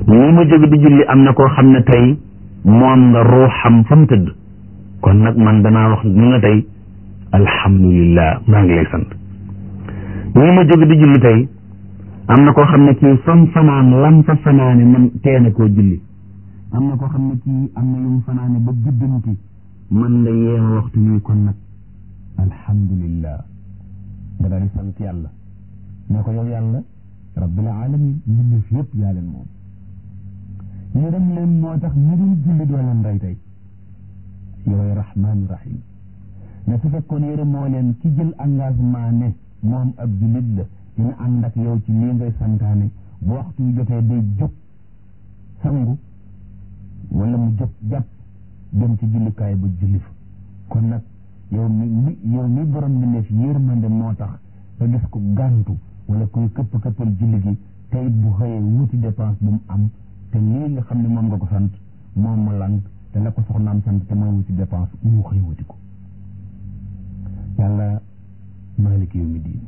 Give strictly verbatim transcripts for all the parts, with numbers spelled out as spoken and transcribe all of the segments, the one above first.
lii ma jóge di julli am na koo xam ne tey moom nga ruuxam fa mu tëdd kon nag man danaa wax ni nga tey alhamdulillah maa ngi lay sant lii ma jóge di julli tey am na koo xam ne kii fam fanaan lam fa fanaane man teena koo julli am na koo xam ne kii am na lu mu fanaane ba juddanti man nga yeema waxtu wi kon nag alhamdulillah nga daal di sant yàlla ne ko yow yàlla rabbil alamin mbindeef yëpp yaa leen moom yërëm leen moo tax ñu dul julli doo leen rey tey yoway rahmaani rahim ne su fekkoon yërëm moo leen ci jël engagement ne moom ab jullit la dina ànd ak yow ci lii ngay santaane bu waxtu yu jotee day jóg sangu wala mu jóg jàpp dem ci jullikaay ba julli fa kon nag yow mi yow mi borom mbindeef yërmande moo tax nga gis ko gàntu wala kuy këpp këppal julli gi te it bu xëyee wuti dépense bu mu am te lii nga xam ne moom nga ko sant moom mu lànk te la ko soxnaam sant te mooy wuti dépense mu xëy wuti ko yàlla maaliki yawmi diin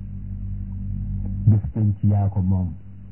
bés penc ci yaa ko moom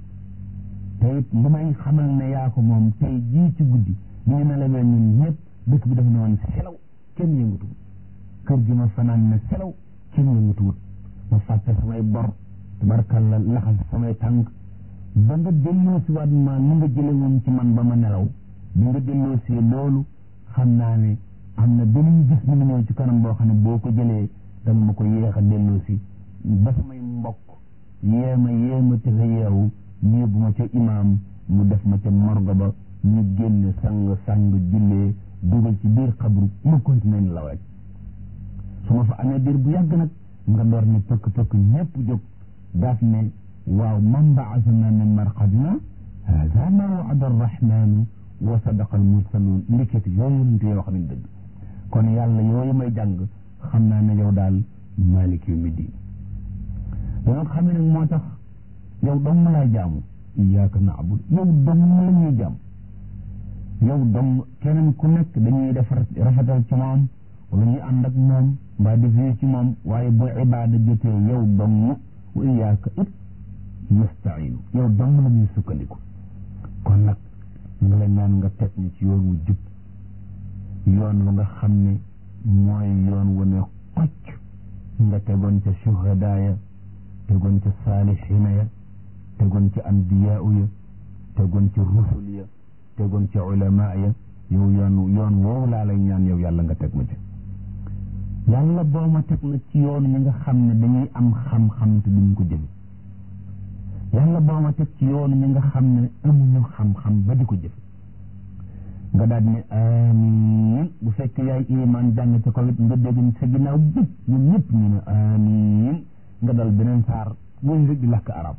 te it li may xamal ne yaa ko moom tey jii ci guddi bi ñu nelawee ñun ñëpp dëkk bi daf ne woon selaw kenn yëngatuwut kër gi ma fanaan ne selaw kenn yëngatuwut ma fàtte samay bor tabarkalla laxas samay tànk ba nga delloo si waat ma ni nga jële woon ci man ba ma nelaw bi nga delloo si loolu xam naa ne am na beneen gis mi ngi ñëw ci kanam boo xam ne boo ko jëlee danga ma ko yéex a delloo si ba samay mbokk yéema yéema te sa yeewu ñu yóbbu ma ca imaam mu def ma ca morgo ba ñu génn sang sang jullee dugal ci biir xabru ma continué ni law rek su ma fa amee diir bu yàgg nag nga door ne pëkk pëkk ñëpp jóg daat ne waaw man baasana min marqadina hada ma waada arrahmanu wa sadaqa almursalun ndiketi yooyu nte yoo xam ne dëgg kon yàlla yooyu may jàng xam naa ne yow daal malik yawmi diin danga xam ne nag moo tax yow dong ma laay jaamu iyyaka na'budu yow dong la ñuy jaam yow dong keneen ku nekk dañuy def rafetal ci moom wala ñuy ànd ak moom mbaa defee ci moom waaye bu ibaada jotee yow dong wa iyyaka it nasta'iinu yow dong la ñuy sukkandiku kon nag nga la ñaan nga teg ni ci yoon wu jub yoon wa nga xam ne mooy yoon wu ne xocc nga tegoon ca shuhadaaya tegoon ca saalihiina ya tegoon ca anbiyaa ya tegoon ca rusul ya tegoon ca ulamaa ya yow yoon yoon woowu laa lay ñaan yow yàlla nga teg ma ci yàlla boo ma teg nag ci yoon ñi nga xam ne dañuy am xam-xam te duñ ko jëfe yàlla boo ma teg ci yoon ñi nga xam ne amuñu xam-xam ba di ko jëfe nga daal ne amiin bu fekk yaay iman jàng ci kaw it nga dégg sa ginnaaw bépp ñun ñëpp ñu ne amiin nga dal beneen saar wëñ rek di làkk arab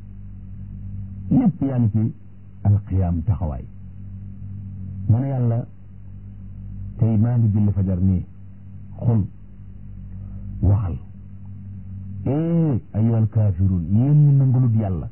ñëpp yaa ngi ci alqiyaam taxawaay mu ne yàlla tey maa ngi julli fajar nii xul waxal eh ayyuhal kaafiruun yéen ñi nangulut yàlla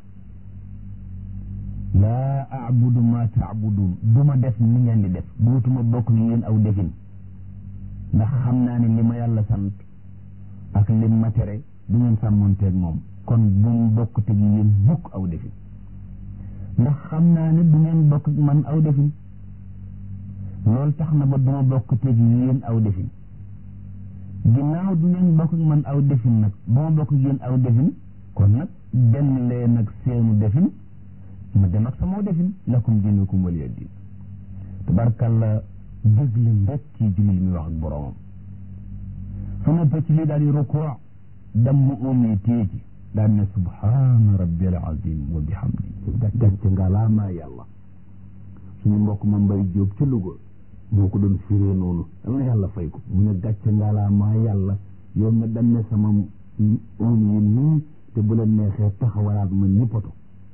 laa a'budu ma ta'buduun du ma def ni ngeen di def dootuma bokk ni yéen aw defin ndax xam naa ne li ma yàlla sant ak li ma tere du ngeen sàmmonteeg moom kon bu mu bokk teg yéen mukk aw defin ndax xam naa ne du ngeen bokk man aw defin loolu tax na ba duma bokk teg yéen aw defin ginnaaw du ngeen bokk man aw defin nag ba ma bokk yéen aw defin kon nag benn lee nag seenu defin ma dem ak sama defin lakum diinukum waliya diin tabarkalla dégle rek ci julli mi wax ak boromam su noppee ci lii daal di rukoo dam mu óomee téye ci daal ne subhaana rabbiyal azim wa bihamdi gàcce ngalaama yàlla suñu mbokk ma mbay jóob ca Louga moo ko doon firee noonu am na yàlla fay ko mu ne gàcce ngalaama yàlla yow nga dem ne sama óom yi nii te bu la neexee taxawalaat ma ni poto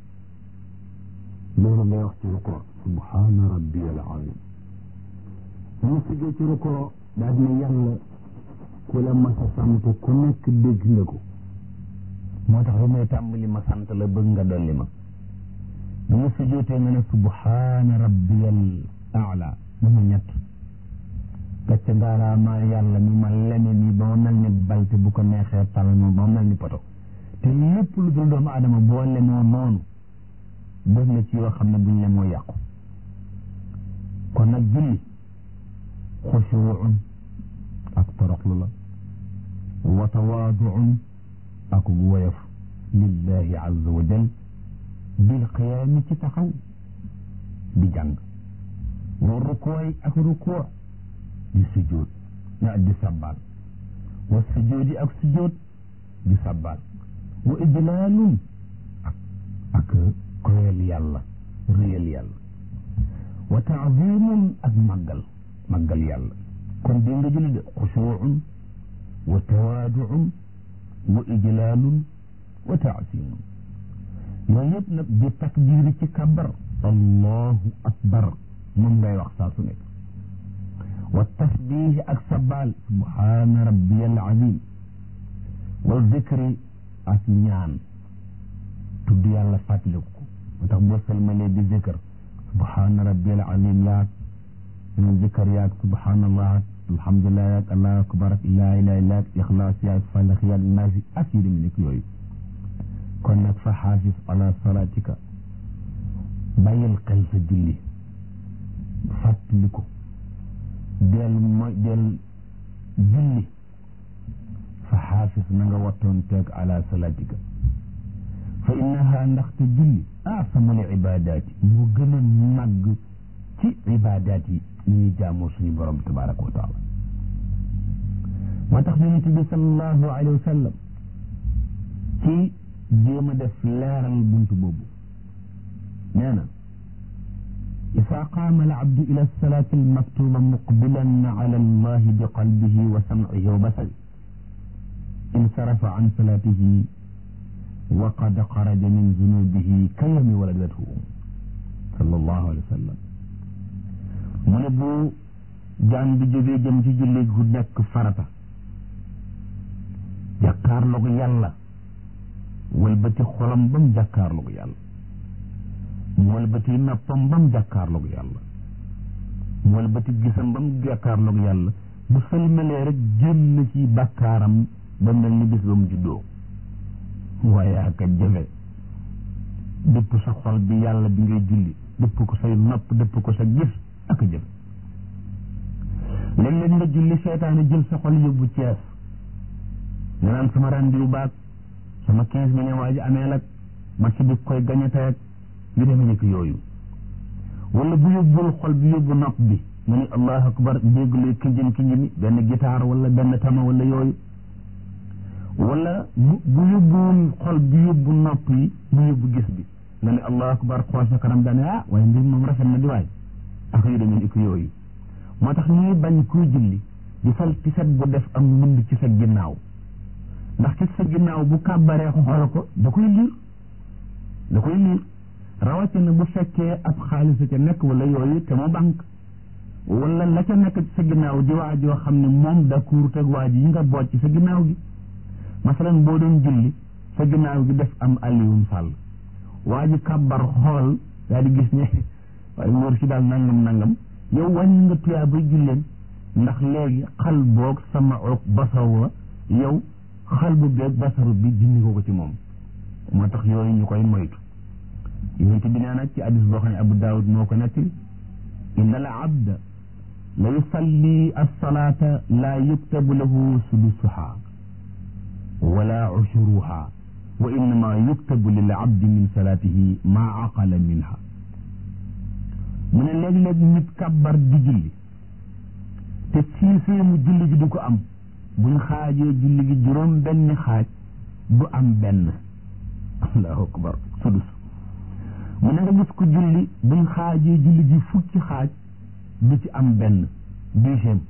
loolu ngay wax ci rukoo subhaana rabbiyal azim mu sigee ci rukoo daal ne yàlla ku la masa sant ku nekk dégg nga ko moo tax ba may tàmbali ma sant la bëgg nga dolli ma bi ma sujjootee nga ne subhaana rabbiyal a'la ba mu ñett gàcce ngaalaama yàlla mi ma lene ni ba ma mel ni balte bu ko neexee tal ma ba ma mel ni poto te lépp lu dul doomu adama boo lenoo noonu bës na ci yoo xam ne buñ le moo yàqu kon nag julli xushuun ak toroxlu la wa tawaaduun ak woyof lillahi azza wa jal bil qiyaami ci taxaw di jàng wa rukooy ak rukoo di sujjóot na di sabbaal wa sujjóodi ak sujjóot di sabbaal wa ijlaalun ak ak koyal yàlla réyal yàlla wa taazimun ak màggal màggal yàlla kon dégg nga julli de xushuun wa tawaaduun wa ijlaalun wa taazimun yooyu yëpp nag di takbiir ci kabar allahu akbar moom ngay wax saa su nekk wa tasbih ak sabal subhaana rabbiyal azim wa zikri ak ñaan tudd yàlla fàttaliku ko moo tax boo salmalee di zikr subhaana rabbiyal azim yaag ñu zikr yaag subhaanallah alhamdulillah yaag allahu akbar ak laa ilaaha illa llaah ixlaas yaag falax yaag naasi ak yi dem nekk yooyu kon nag fa xaafis ala salaatika bàyyil xel sa julli fàttali ko del mooy del julli fa xaafis na nga wattoon teeg ala salaatika fa innaha ndaxte julli aasamul ibadaati moo gën a màgg ci ibadaat yi ñuy jaamoo suñu borom tabaraka wa taala moo tax yonent bi sallallahu alayhi wa sallam ci jéem a def leeral buntu boobu nee na isaa qaama al abdu ila salaati al maktuba muqbilan ala allahi bi qalbihi wa samcihi wa basari insarafa an salaatihi wa qad xaraja min zunubihi ka yawmi waladathu sallallahu alayhi wa sallam mu ne bu jaan bi jógee jëm ci julli gu nekk farata jàkkaarloog yàlla wëlbati xolam ba mu jàkkaarloog yàlla wëlbati noppam ba mu jàkkaarloog yàlla wëlbati gisam ba mu jàkkaarloog yàlla bu sëlmalee rek génn ci bàkkaaram ba mel ni bis ba mu juddoo waaye ak a jafe dëpp sa xol bi yàlla bi ngay julli dëpp ko say nopp dëpp ko sa gis ak a jafe léeg-léeg nga julli seytaane jël sa xol yóbbu Cees nga naan sama rendez-vous baag sama quinze millions waa ji amee lag match bi koy gañe tey ak yu demee nekk yooyu wala bu yóbbul xol bi yóbbu nopp bi mu ni allahu akbar dégg luy kinjin kinjini benn guitare wala benn tama wala yooyu wala bu bu yóbbuwul xol bi yóbbu nopp yi mu yóbbu gis bi nga ne allahu akbar xool sa kanam daane ah waaye mbir moom rafet na di waay ak yu demee nekk yooyu moo tax ñuy bañ kuy julli di sol tiset bu def am mbind ci sa ginnaaw ndax ci sa ginnaaw bu kàbbaree xool ko da koy liir da koy liir rawatina bu fekkee ab xaalis ca nekk wala yooyu te mu banque wala la ca nekk ci sa ginnaaw di waa joo xam ne moom da kuur teg waa ji yi nga boot ci sa ginnaaw gi masalan boo doon julli sa ginnaaw gi def am Alioune Sall waa ji kàbbar xool daa di gis ne waaye ngóor si daal nangam nangam yow wàññi nga tuyaa bay julleen ndax léegi xal boog sama ok basawa yow xal bu beeg basaru bi dindi ko ko ci moom moo tax yooyu ñu koy moytu yonent bi nee nag ci hadis boo xam ne Abu Daawud moo ko nettali inna al abda la yusalli as-salaata laa yuktabu lahu sudusuha wala ushuruha wa innama yuktabu lil abdi min salaatihi maa aqala minha mu ne léeg-léeg nit kàbbar di julli te siiseemu julli gi du ko am buñ xaajee julli gi juróom benn xaaj du am benn allahu akbar sudus mu ne nga gis ko julli buñ xaajee julli gi fukki xaaj du ci am benn dixième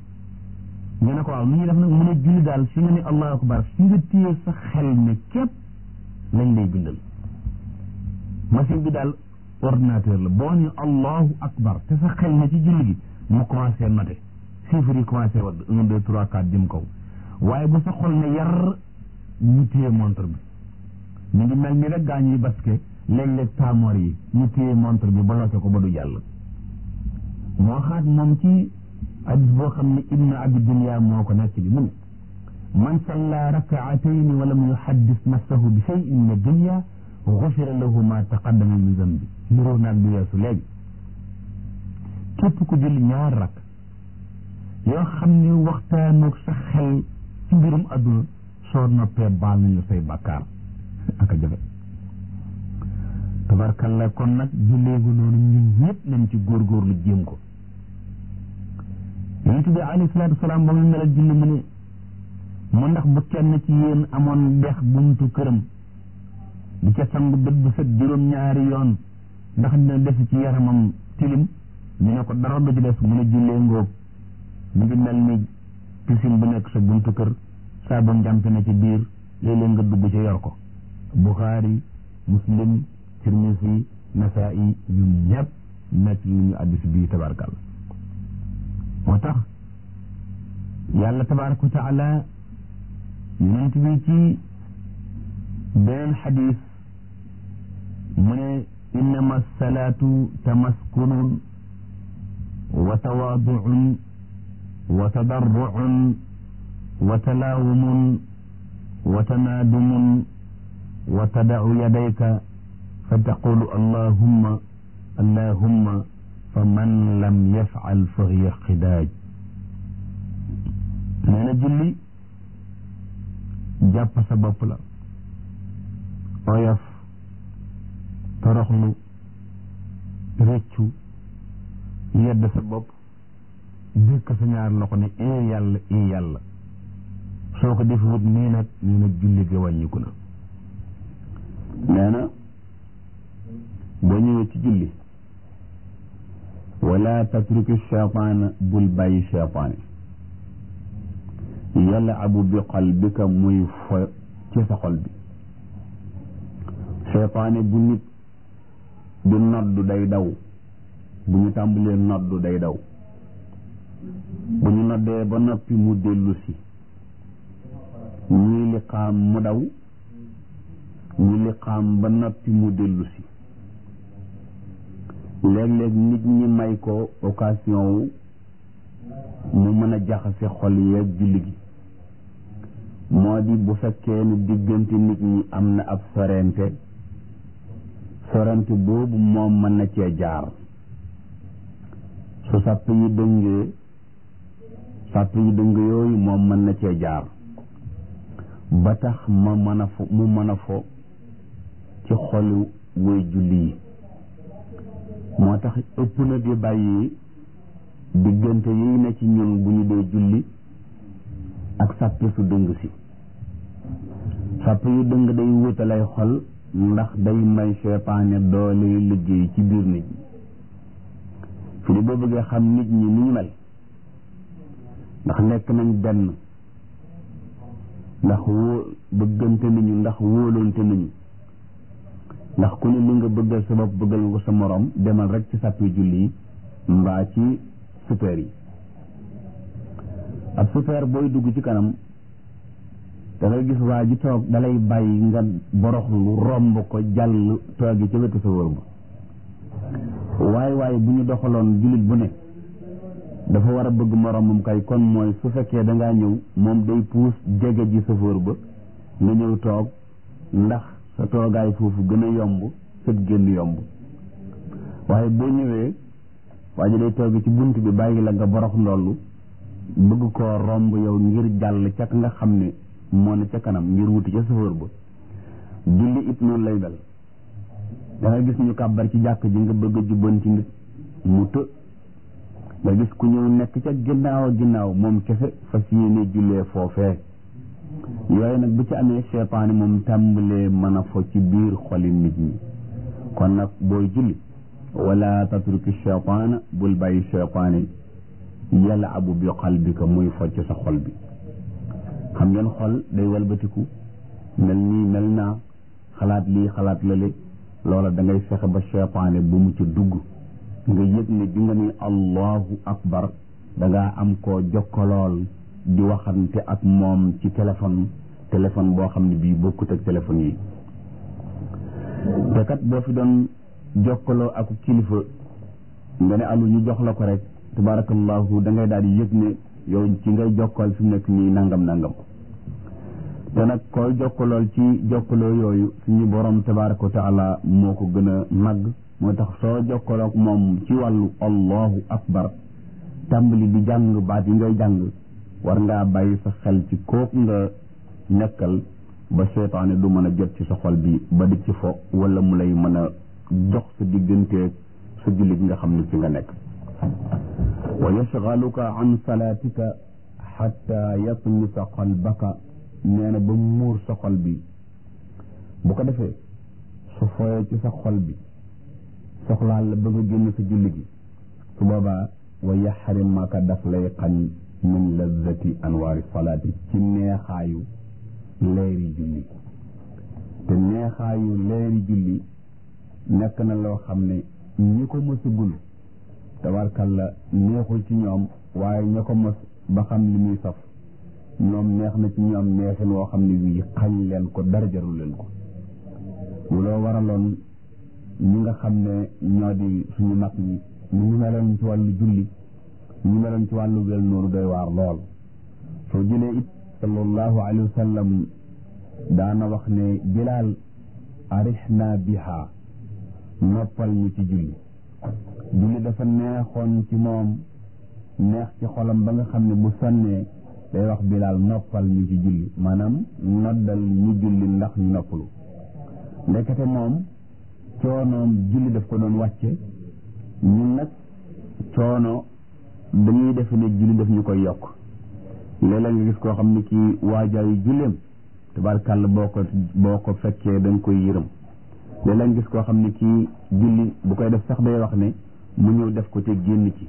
nga ne ko waaw lu ñuy def nag mu ne julli daal fi nga ne allahu akbar fi nga téye sa xel ne képp lañ lay bindal machine bi daal ordinateur la boo ne allahu akbar te sa xel ne ci julli gi mu commencé noté chiffres yi commencé wadd un deux trois quatre jëm kaw waaye bu sa xol ne yar ñu téye montre bi ñu ngi mel ni rek gaañ yi basket léeg-léeg taamoor yi ñu téye montre bi bloqué ko ba du jàll moo xaat moom ci hadis boo xam ne ibnu abi dunya moo ko nekk bi mu ne man salla rakaatayni wa lam yuhaddis nafsahu bi shay'in min ad-dunya xufira lahu ma taqaddama min zambi niroo naag bi weesu léegi képp ku julli ñaar rakk yoo xam ne waxtaanoog sa xel ci mbirum adduna soo noppee baal nañu say bàkkaar aka jafe tabarkalla kon nag julleegu noonu ñun ñëpp nañ ci góorgóorlu jéem ko yonent bi alayhi salaatu wasalaam ba mu melal julli mu ne mu ndax bu kenn ci yéen amoon dex buntu këram di ca sangu bët bu set juróom-ñaari yoon ndax dina def ci yaramam tilim ñu ne ko dara du ci des mu ne jullee ngóob mu ngi mel ni piscine bu nekk sa buntu kër saa ba njàmp na ci biir léeg-léeg nga dugg ci yor ko Buxaari Muslim Tirmisi Nasaa'i ñun ñëpp nekk lu ñu addis bii tabarakalla moo tax yàlla tabaraka wa taala yonent bi ci beneen xadis mu ne innama salaatu tamaskunun wa tawaaduun wa tadarruun wa talaawumun wa tanaadumun wa tadau yadayka fa taqulu allahumma allahumma fa man lam yafal fa hiya xidaaj nee na julli jàpp sa bopp la oyof toroxlu réccu yedd sa bopp dëkk sa ñaar loxo ne ee yàlla ee yàlla soo ko defewut nii nag nee na julli ga wàññiku na nee na boo ñëwee ci julli wala tatruki cheytaana bul bàyyi cheytaane yalabu bi qalbika muy fo ci sa xol bi cheytaane bu nit du noddu day daw bu ñu tàmbalee noddu day daw bu ñu noddee ba noppi mu dellu si ñuy liqaam mu daw ñu liqaam ba noppi mu dellu si léeg-léeg nit ñi may ko occasion wu mu mën a jaxase xol yeeg julli gi moo di bu fekkee ne diggante nit ñi am na ab sorente sorente boobu moom mën na cee jaar su sàpp yi dëngee sàpp yi dëng yooyu moom mën na cee jaar ba tax ma mën a fo mu mën a fo ci xolu woy julli yi moo tax ëpp na di bàyyi diggante yi na ci ñun bu ñu dee julli ak sàppe su dëng si sàppe yu dëng day wutalay xol ndax day may seytaane doole liggéey ci biir nit ñi fi di boo bëggee xam nit ñi ni ñu mel ndax nekk nañ benn ndax woo bëggante nañu ndax wóolonte nañu ndax ku ne li nga bëggal sa bopp bëggal nga ko sa morom demal rek ci sàppi julli yi mbaa ci super yi ab super booy dugg ci kanam da ngay gis waa ji toog dalay bàyyi nga boroxlu romb ko jàll toogi ca wetu sa wër ba waaye waaye bu ñu doxaloon jullit bu ne dafa war a bëgg moromam kay kon mooy su fekkee da ngaa ñëw moom day puus jege ji sa wër ba nga ñëw toog ndax sa toogaay foofu gën a yomb sët génn yomb waaye boo ñëwee waa ji day toog ci bunt bi bàyyi la nga borox ndollu bëgg koo romb yow ngir jàll ca nga xam ne moo ne ca kanam ngir wuti ca safar ba julli it noonu lay mel da nga gis ñu kàbbar ci jàkk ji nga bëgg a jubbanti nit mu të nga gis ku ñëw nekk ca ginnaaw a ginnaaw moom kese fas yéene jullee foofee yooyu nag bu ci amee seytaane moom tàmbalee mën a fo ci biir xoli nit ñi kon nag booy julli wala tatruki seytaana bul bàyyi seytaane yalabu bi qalbika muy fo ci sa xol bi xam ngeen xol day walbatiku mel nii mel naa xalaat lii xalaat lale loola da ngay fexe ba seytaane bu mu ci dugg nga yëg ne bi nga ni allahu akbar da ngaa am koo jokkalool di waxante ak moom ci téléphone téléphone boo xam ne bii bokkut ak téléphone yi te kat boo fi doon jokkaloo ak kilifa nga ne alu ñu jox la ko rek tabarakallahu da ngay daal di yëg ne yow ci ngay jokkal fi mu nekk nii nangam nangam te nag koy jokkalool ci jokkaloo yooyu suñu borom tabaraka wa taala moo ko gën a màgg moo tax soo jokkaloog moom ci wàllu allahu akbar tàmbali di jàng baat yi ngay jàng war ngaa bàyyi sa xel ci kooku nga nekkal ba seytaane du mën a jot ci sa xol bi ba di ci fo wala mu lay mën a jox sa digganteeg sa julli gi nga xam ne ci nga nekk wa yashgaluka an salaatika xatta yatmisa qalbaka nee na ba muur sa xol bi bu ko defee su fooyee ci sa xol bi soxlaal la bëgg a génn sa julli gi su boobaa wa yaxrimaka daf lay xañ min lazzati anwaari salaati ci neexaayu leeri julli te neexaayu leeri julli nekk na loo xam ne ñi ko mësagul tabarkalla neexul ci ñoom waaye ña ko mës ba xam li muy saf ñoom neex na ci ñoom neexin woo xam ne wii xañ leen ko dara jarul leen ko loo waraloon ñi nga xam ne ñoo di suñu mag ñi ñu ñu meloon ci wàllu julli ñu meloon ci wàllu wel noonu doy waar lool soo jëlee it sallallahu alayhi wa sallam daana wax ne Bilaal arihna biha noppal ñu ci julli julli dafa neexoon ci moom neex ci xolam ba nga xam ne bu sonnee day wax Bilaal noppal ñu ci julli maanaam noddal ñu julli ndax ñu noppalu ndekete moom coonoom julli daf ko doon wàcce ñun nag coono dañuy defe ne julli daf ñu koy yokk léeg-léeg nga gis koo xam ne kii waajaayu julleem tabarkàlla boo ko boo ko fekkee da nga koy yërëm léeg-léeg nga gis koo xam ne kii julli bu koy def sax day wax ne mu ñëw def ko te génn ci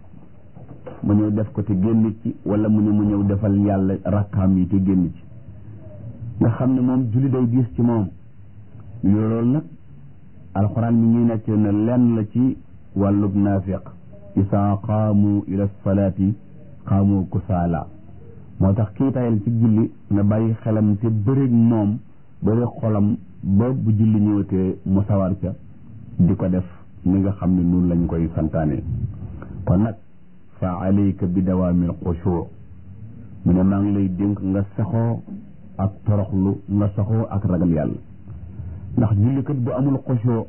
mu ñëw def ko te génn ci wala mu ne mu ñëw defal yàlla rakkaam yi te génn ci nga xam ne moom julli day diis ci moom loolu nag alxuraan mi ñuy nekk na lenn la ci wàllub naafiq isaa qaamu ila salaati qaamu kusaala moo tax kii tayal ci julli na bàyyi xelam te bëreeg moom bëreeg xolam ba bu julli ñëwatee mu sawar ca di ko def ni nga xam ne noonu lañ koy santaane kon nag fa alayka bi dawaamil xushuu mu ne maa ngi lay dénk nga saxoo ak toroxlu nga saxoo ak ragal yàlla ndax jullikat bu amul xushuu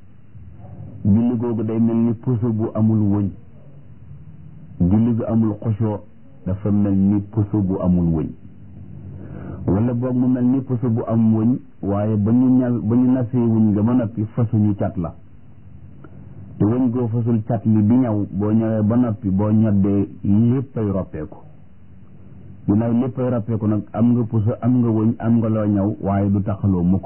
julli googu day mel ni puso bu amul wëñ julli gu amul xushuu dafa mel ni puso bu amul wëñ wala boog mu mel ni puso bu am wëñ waaye ba ñu ñal ba ñu nasee wuñ nga ba noppi fasuñu cat la te wëñ goo fasul cat li bi ñaw boo ñëwee ba noppi boo ñoddee léppay roppeeku ginnaaw léppay roppeeku nag am nga puso am nga wëñ am nga loo ñaw waaye du taxaloo mukk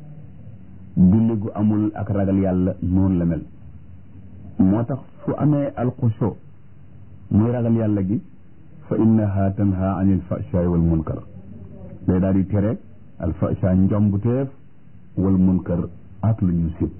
julli gu amul ak ragal yàlla noonu la mel moo tax fu amee alxushu muy ragal yàlla gi fa innaha tanha anil fahshaai wal munkar day daal di tere al fahsha njombuteef wal munkar ak lu ñu sib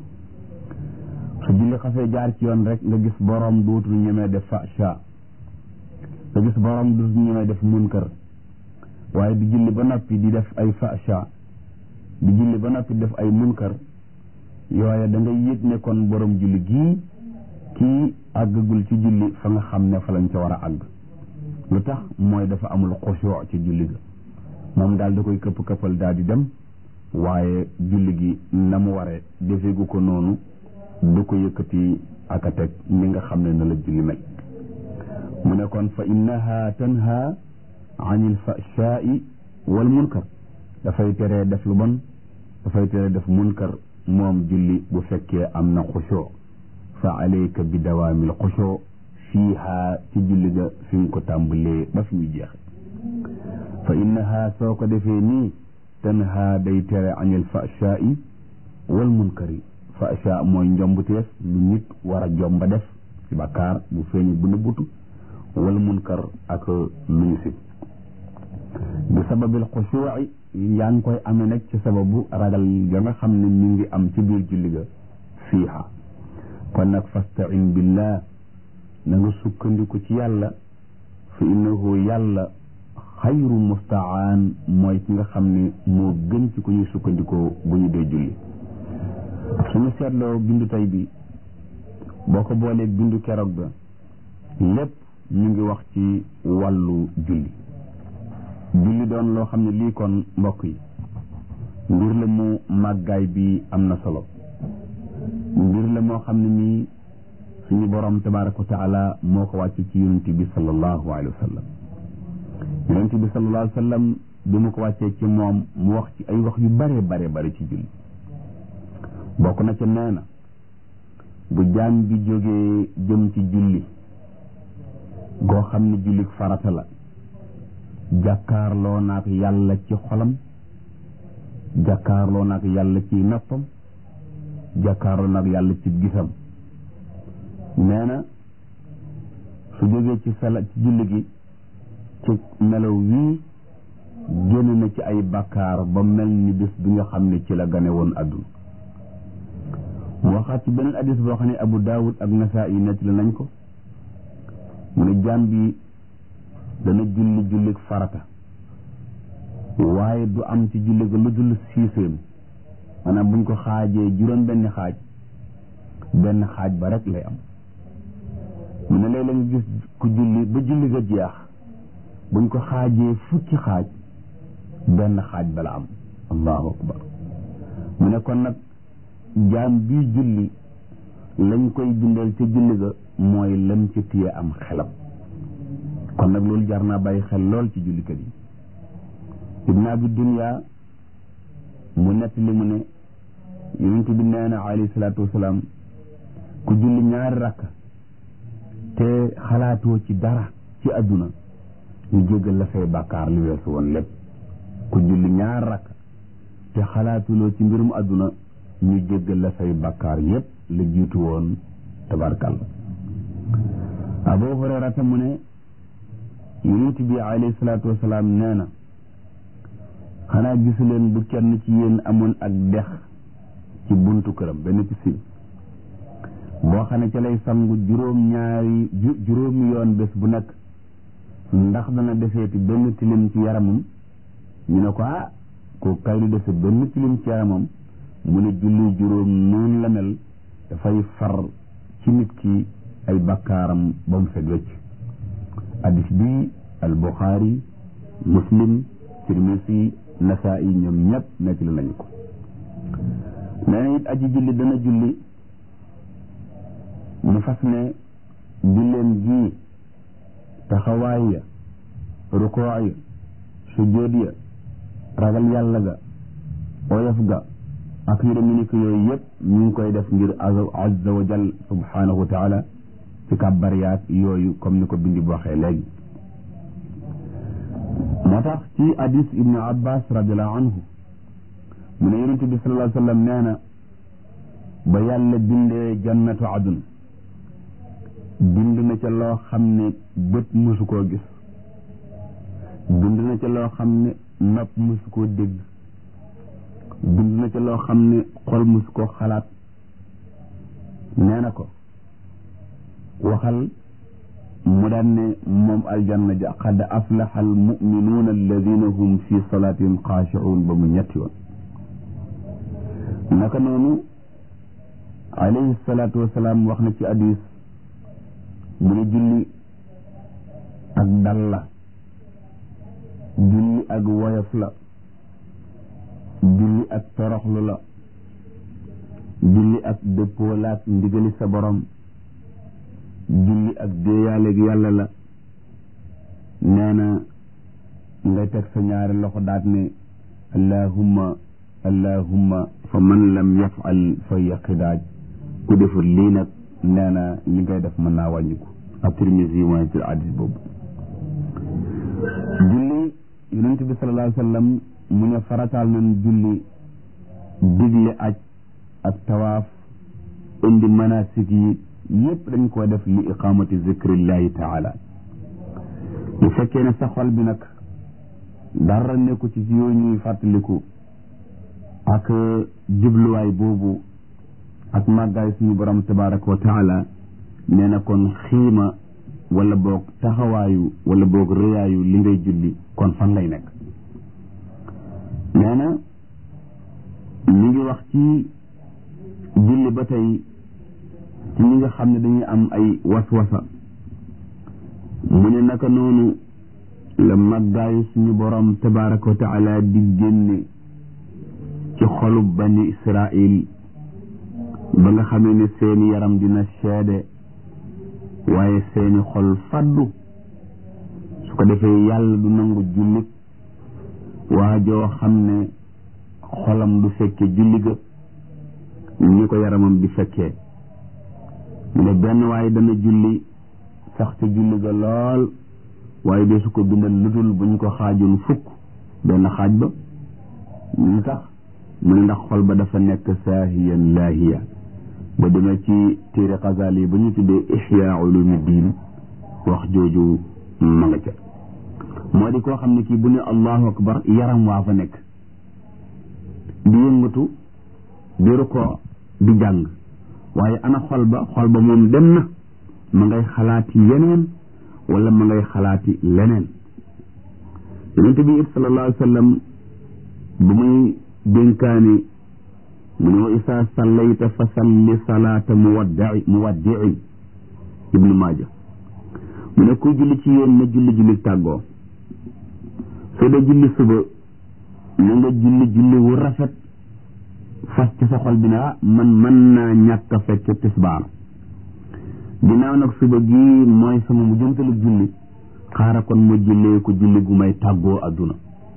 su julli xasee jaar ci yoon rek nga gis borom dootul ñemee def fahsha nga gis borom dootul ñemee def munkar waaye di julli ba noppi di def ay fahsha di julli ba noppi def ay munkar yooye da ngay yëg ne kon borom julli gii kii àggagul ci julli fa nga xam ne fa lañ ca war a àgg lu tax mooy dafa amul xusuu ci julli ga moom daal da koy këpp këppal daal di dem waaye julli gi na mu waree defeegu ko noonu du ko yëkkati ak a teg ni nga xam ne na la julli mel mu ne kon fa innaha tanha anil fahshaai wal munkar dafay teree def lu bon dafay teree def munkar moom julli bu fekkee am na xusuu fa alayka bi dawaamil xusuu fiiha ci julli ga fi nga ko tàmbalee ba fi muy jeexe fa innaha soo ko defee nii tanha day tere anil fahshaai wal munkari fahsha mooy njombuteef lu nit war a jomba def ci bàkkaar bu feeñu bu nëbbutu wal munkar ak lu ñu sib bi sababil xushuuci yaa ngi koy amee nag ci sababu ragal ga nga xam ne mi ngi am ci biir julli ga fiiha kon nag fastain billah na nga sukkandiku ci yàlla fa innahu yàlla xayru mustaan mooy ki nga xam ne moo gën ci ku ñuy sukkandikoo bu ñu dee julli suñu seetloo bindu tey bi boo ko boolee bindu keroog ba lépp ñu ngi wax ci wàllu julli julli doon loo xam ne lii kon mbokk yi mbir la mu màggaay bi am na solo mbir la moo xam ne nii suñu borom tabaraka wa taala moo ko wàcce ci yonent bi sallallahu alayhi wa sallam yonent bi sallallahu alayhi wa sallam bi mu ko wàccee ci moom mu wax ci ay wax yu bare bare bare ci julli bokk na ca nee na bu jaam bi jógee jëm ci julli goo xam ne julli farata la jàkkaarloo naak yàlla ci xolam jàkkaarloo naak yàlla ci noppam jàkkaarloo naak yàlla ci gisam nee na su jógee ci sala ci julli gi ci melaw wii génn na ci ay bàkkaar ba mel ni bés bi nga xam ne ci la gane woon àdduna mu waxaat ci beneen hadis boo xam ne Abu Daawud ak Nasaa yi nettali nañ ko mu ne jaam bi dana julli jullik farata waaye du am ci julli ga lu dul siiseem maanaam buñ ko xaajee juróom benn xaaj benn xaaj ba rek lay am mu ne léeg-léeg nga gis ku julli ba julli ga jeex buñ ko xaajee fukki xaaj benn xaaj bala am allahu akbar mu ne kon nag jaam bii julli lañ koy bindal ca julli ga mooy lam ci téye am xelam kon nag loolu jar naa bàyyi xel lool ci jullikat yi ibn abi dunya mu nett li mu ne yonent bi nee na alayhi salaatu wasalaam ku julli ñaari rakk te xalaatoo ci dara ci àdduna ñu jéggal la say bàkkaar li weesu woon lépp ku julli ñaari rakk te xalaatuloo ci mbirum àdduna ñu jéggal la say bàkkaar yépp la jiitu woon tabarkalla Abu Hurayrata mu ne yonent bi alayhi salaatu wasalaam nee na xanaa gisu leen bu kenn ci yéen amoon ak dex ci buntu këram benn piscine boo xam ne ca lay sangu juróom ñaari juróomi yoon bés bu nekk ndax dana defeeti benn tilim ci yaramam ñu ne ko ah ko kay du defe benn tilim ci yaramam mu ne julli juróom noonu la mel dafay far ci nit ki ay bakkaaram ba mu set wecc hadis bi al Buxaari Muslim Tirmisi Nasaa'i ñoom ñëpp nekk li nañu ko nee na it aji julli dana julli mu fas ne julleem gii taxawaay ya rukoo ya sujjóot ya ragal yàlla ga oyof ga ak yu dem ni ko yooyu yëpp ñu ngi koy def ngir azza wa jal subhanahu wa taala ci kàbbariyaat yooyu comme ni ko bindi bu waxee léegi moo tax ci hadis ibnu abbas radiallahu anhu mu ne yonent bi sallallahu alayhi wa sallam nee na ba yàlla bindee jannatu adun bind na ca loo xam ne bët mësu koo gis bind na ca loo xam ne nopp mësu koo dégg bind na ca loo xam ne xol mësu koo xalaat nee na ko waxal mu daan ne moom aljanna ja qad aflaha almuminuuna alladina hum fi salatihim xaashicuun ba mu ñetti yoon naka noonu alayhi salaatu wasalaam wax na ci hadis mu ne julli ak dal la julli ak woyof la julli ak toroxlu la julli ak dëppoo la ak ndigali sa borom julli ak déeyaaleeg yàlla la nee na ngay teg sa ñaari loxo daat ne allahumma allahumma fa man lam yafal fa yaqidaaj ku deful lii nag nee na li ngay def mën naa wàññiku ak Tirmisi mooy ci hadis boobu julli yonent bi sallallahu alayhi wa sallam mu ne farataal nañ julli digle aj ak tawaaf indi manasik yi yëpp dañ koo def li iqamati zikrillahi taala bu fekkee ne sa xol bi nag dara nekku ci yooyu ñuy fàttaliku ak jubluwaay boobu ak màggaay suñu borom tabaraka wa taala nee na kon xiima wala boog taxawaayu wala boog rëyaayu li ngay julli kon fan lay nekk nee na mi ngi wax ci julli ba tey ci ñi nga xam ne dañuy am ay waswasa mu ne naka noonu la màggaayu suñu borom tabaraka wa taala di génne ci xolub bani Israil ba nga xamee ne seeni yaram dina seede waaye seeni xol faddu su ko defee yàlla du nangu jullit waa joo xam ne xolam du fekke julli ga ni ko yaramam di fekkee mu ne benn waaye dana julli sax ca julli ga lool waaye de su ko bindal lu dul bu ñu ko xaajoon fukk benn xaaj ba lu tax mu ne ndax xol ba dafa nekk saahiyan laahiya ba dama ci téere Xasaali yi ba ñu tuddee Ihyaa Ulumuddin wax jooju ma nga ca moo di koo xam ne kii bu ne allahu akbar yaram waa fa nekk di yëngatu di rukkoo di jàng waaye ana xol ba xol ba moom dem na ma ngay xalaati yeneen wala ma ngay xalaati leneen yonent bi it sallallahu alayhi wa sallam bu muy dénkaani mu ne wa isaa sallayta fa salli salaata muwaddi muwaddiin ibnu maaja mu ne kuy julli ci yéen na julli julli tàggoo soo dee julli suba na nga julli julli wu rafet fas ci sa xol bi ne ah man mën naa ñàkk a fekk tisbaar ginnaaw nag suba gi mooy sama mujjantalu julli xaaral kon ma jullee ko julli gu may tàggoo adduna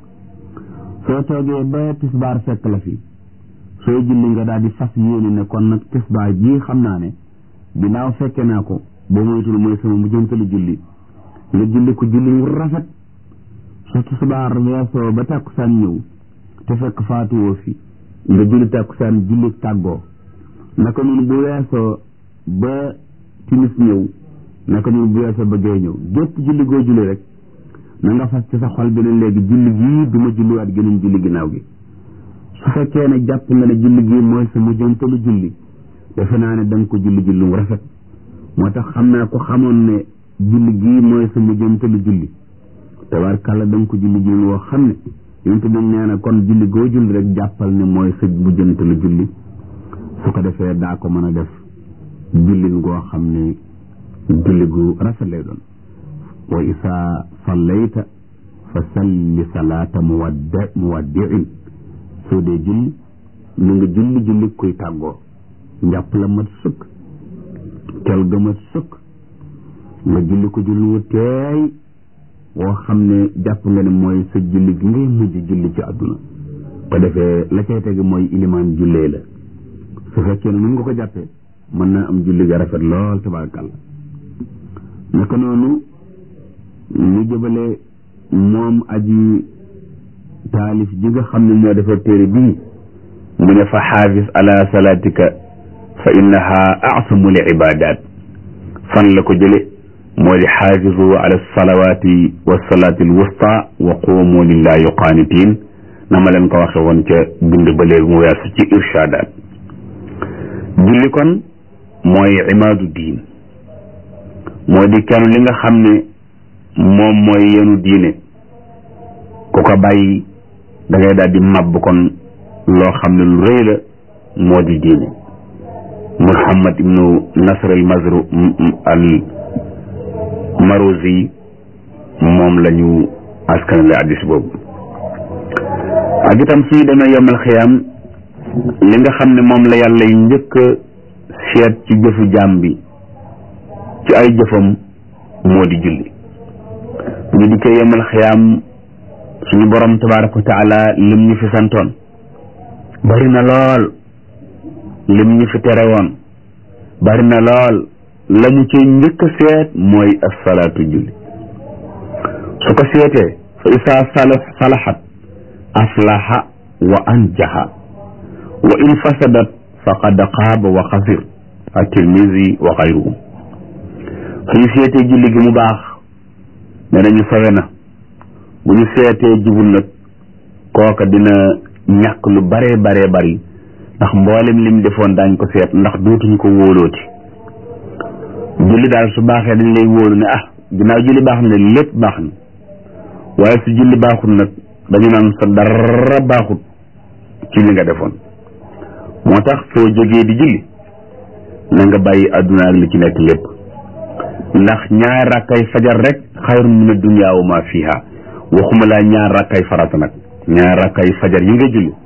soo toogee ba tisbaar fekk la fi sooy julli nga daal di fas yéene ne kon nag tisbaar ji xam naa ne ginnaaw fekke naa ko boo moytul mooy sama mujjantalu julli nga julli ko julli wu rafet soo tisbaar weesoo ba tàkkusaan ñëw te fekk faatuwoo fi nga julli tàkkusaan julli tàggoo naka noonu bu weesoo ba timis ñëw naka noonu bu weesoo ba gee ñëw gépp julli goo julli rek na nga fas ci sa xol bi ne léegi julli gii du ma julliwaat geneen julli ginnaaw gi su fekkee ne jàpp nga ne julli gii mooy sa mujjantalu julli defe naa ne da nga ko julli julli mu rafet moo tax xam naa ko xamoon ne julli gii mooy sa mujjantalu julli tabaarkàlla da nga ko julli julli woo xam ne yonent bi nee na kon julli goo julli rek jàppal ne mooy sa mujjantalu julli su ko defee daa ko mën a def jullin goo xam ne julli gu rafet lay doon wa isaa sallayta fa salli salaata muwaddi muwaddiin soo dee julli mu nga julli julli kuy tàggoo njàpp la mat sëkk tel ga mat sëkk nga julli ko julli wu teey woo xam ne jàpp nga ne mooy sa julli gi ngay mujj julli ci àdduna ko defee la cay tege mooy ilimaan jullee la su fekkee ne mën nga ko jàppee mën naa am julli ga rafet lool tabarakallah naka noonu ñu jëbale moom aji taalif ji nga xam ne moo defar téere bii mu ne fa xaafis ala salaatika fa innaha a'samu li ibadat fan la ko jële moo di xaafisu ala salawaati wa salaati al wusta wa qumu lillahi qaanitiin na ma leen ko waxe woon ca bind ba léegi mu weesu ci irshadaat julli kon mooy imaadu diin moo di kenn li nga xam ne moom mooy yenu diine ku ko bàyyi da ngay daal di màbb kon loo xam ne lu rëy la moo di diine Muhammad ibnu Nasr al Mazru al Maruzi moom la ñu askanale hadiis boobu ak itam suy demee yomal xiyaam li nga xam ne moom la yàlla yi njëkk seet ci jëfu jaam bi ci ay jëfam moo di julli ñu dikkee yomal xiyaam suñu borom tabaaraka wa taala lim ñu fi santoon bari na lool lim ñu fi tere woon bari na lool la mu ci njëkk a seet mooy as-salaatu julli su ko seetee fa isaa salahat aflaha wa anjaha wa in fasadat faqad xaaba wa xasir at-Tirmisi wa xayruhum suñu seetee julli gi mu baax ne nañu sawe na bu ñu seetee jubul nag kooka dina ñàkk lu bare bare bari ndax mboolem lim defoon daañ ko seet ndax dootuñu ko wóolooti julli daal su baaxee dañ lay wóolu ne ah ginnaaw julli baax na lépp baax na waaye su julli baaxul nag dañu naan sa dara baaxut ci li nga defoon moo tax soo jógee di julli na nga bàyyi àdduna ak li ci nekk lépp ndax ñaar rakkay fajar rek xayrun mina dunya wa ma fiha waxuma laa ñaar rakkay farata nag ñaar rakkay fajar yi nga julli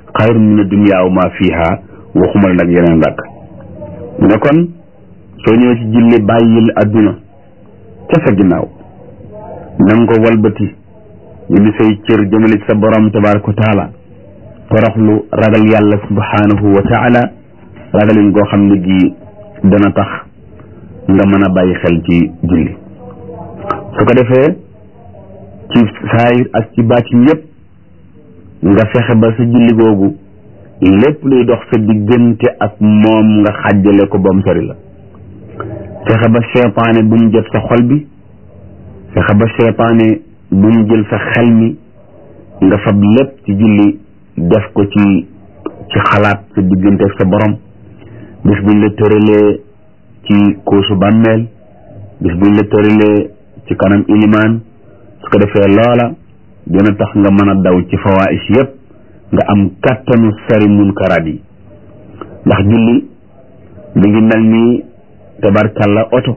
xayrun min ad-dunya wa ma fiha waxuma la nag yeneen rakk mu ne kon soo ñëwee ci julli bàyyil adduna ca sa ginnaaw nanga ko walbati indi say cër jëmale ci sa borom tabaraka wa taala toroxlu ragal yàlla subhanahu wa taala ragalin goo xam ne gi dana tax nga mën a bàyyi xel ci julli su ko defee ci saayir ak ci baatin yépp nga fexe ba sa julli googu lépp luy dox sa diggante ak moom nga xàjjale ko ba mu sori la fexe ba seytaane bu mu jot sa xol bi fexe ba seytaane bu mu jël sa xel mi nga fab lépp ci julli def ko ci ci xalaat sa diggante ak sa borom bis buñ la tëralee ci koosu bàmmeel bis buñ la tëralee ci kanam ilimaan su ko defee loola dina tax nga mën a daw ci fawaais yépp nga am kàttanu sari munkaraat yi ndax julli mi ngi mel ni tabarkalla oto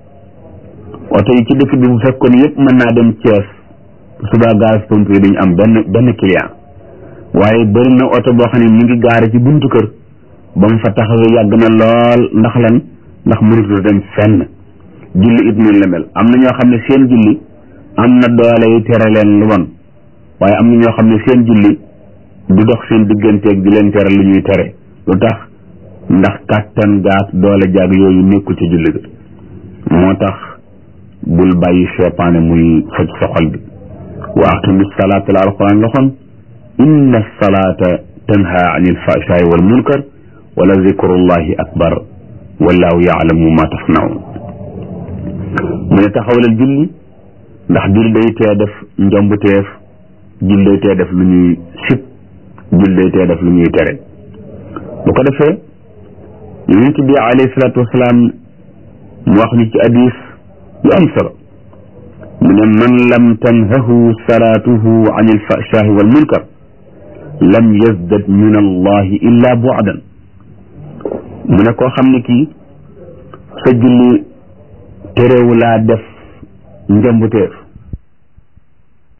oto yi ci dëkk bi bu fekkoon yépp mën naa dem Thiès suba gaz pompier duñu am benn benn client waaye bëri na oto boo xam ne mi ngi gaare ci buntu kër ba mu fa taxawee yàgg na lool ndax lan ndax mënutul dem fenn julli it noonu la mel am na ñoo xam ne seen julli am na doole yi tere leen lu bon waaye am na ñoo xam ne seen julli du dox seen digganteeg di leen tere lu ñuy tere lu tax ndax kàttan gaak doole jaag yooyu nekkul ci julli bi moo tax bul bàyyi seytaane muy faj sa xol bi wa aqimi salaata la alquran loxoon inna salaata tanha anil fahshaai wal munkar wala zikrullahi akbar wallahu yaalamu ma tasnaun mu ne taxawalal julli ndax julli day tee def njombuteef julli day tee def lu ñuy sib julli day tee def lu ñuy tere bu ko defee yonent bi alayhi salaatu wasalaam mu wax ni ci hadis yu am solo mu ne man lam tanhahu salaatuhu an alfahshaahi wal munkar lam yazdad min allahi illa bu'dan mu ne koo xam ne kii sa julli terewu laa def njombuteef